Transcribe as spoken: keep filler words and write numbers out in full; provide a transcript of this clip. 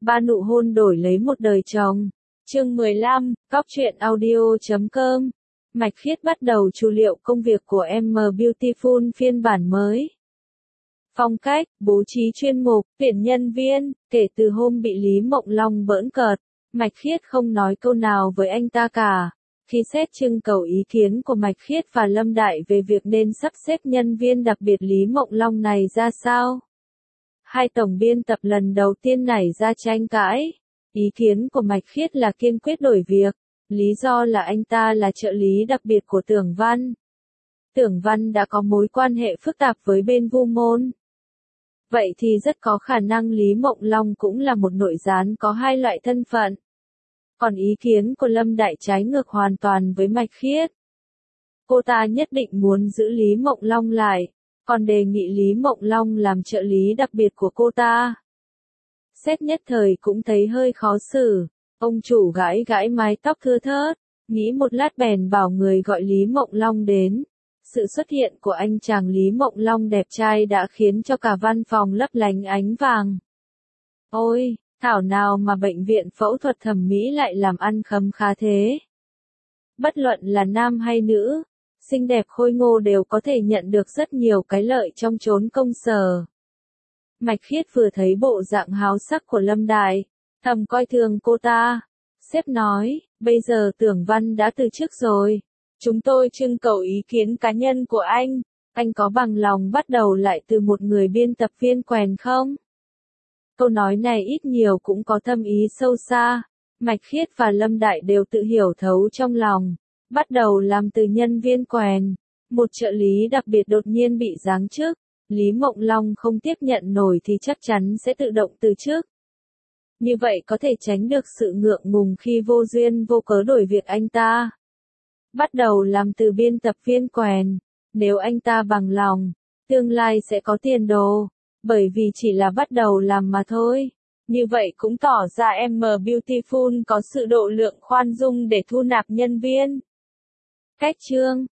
Ba nụ hôn đổi lấy một đời chồng. Chương mười lăm, Cóc truyện audio chấm com. Mạch Khiết bắt đầu chu liệu công việc của em Beautiful phiên bản mới. Phong cách, bố trí chuyên mục, tuyển nhân viên, kể từ hôm bị Lý Mộng Long bỡn cợt, Mạch Khiết không nói câu nào với anh ta cả. Khi xét trưng cầu ý kiến của Mạch Khiết và Lâm Đại về việc nên sắp xếp nhân viên đặc biệt Lý Mộng Long này ra sao, hai tổng biên tập lần đầu tiên nảy ra tranh cãi. Ý kiến của Mạch Khiết là kiên quyết đổi việc, lý do là anh ta là trợ lý đặc biệt của Tưởng Văn. Tưởng Văn đã có mối quan hệ phức tạp với bên Vu Môn. Vậy thì rất có khả năng Lý Mộng Long cũng là một nội gián có hai loại thân phận. Còn ý kiến của Lâm Đại trái ngược hoàn toàn với Mạch Khiết. Cô ta nhất định muốn giữ Lý Mộng Long lại, còn đề nghị Lý Mộng Long làm trợ lý đặc biệt của cô ta. Xét nhất thời cũng thấy hơi khó xử, ông chủ gãi gãi mái tóc thưa thớt, nghĩ một lát bèn bảo người gọi Lý Mộng Long đến. Sự xuất hiện của anh chàng Lý Mộng Long đẹp trai đã khiến cho cả văn phòng lấp lánh ánh vàng. Ôi, thảo nào mà bệnh viện phẫu thuật thẩm mỹ lại làm ăn khấm khá thế. Bất luận là nam hay nữ, xinh đẹp khôi ngô đều có thể nhận được rất nhiều cái lợi trong chốn công sở. Mạch Khiết vừa thấy bộ dạng háo sắc của Lâm Đại, thầm coi thường cô ta. Sếp nói, bây giờ Tưởng Văn đã từ chức rồi. Chúng tôi trưng cầu ý kiến cá nhân của anh, anh có bằng lòng bắt đầu lại từ một người biên tập viên quèn không? Câu nói này ít nhiều cũng có thâm ý sâu xa, Mạch Khiết và Lâm Đại đều tự hiểu thấu trong lòng. Bắt đầu làm từ nhân viên quèn, một trợ lý đặc biệt đột nhiên bị giáng chức, Lý Mộng Long không tiếp nhận nổi thì chắc chắn sẽ tự động từ chức. Như vậy có thể tránh được sự ngượng ngùng khi vô duyên vô cớ đổi việc anh ta. Bắt đầu làm từ biên tập viên quèn, nếu anh ta bằng lòng, tương lai sẽ có tiền đồ, bởi vì chỉ là bắt đầu làm mà thôi. Như vậy cũng tỏ ra em Beautiful có sự độ lượng khoan dung để thu nạp nhân viên. Cách chương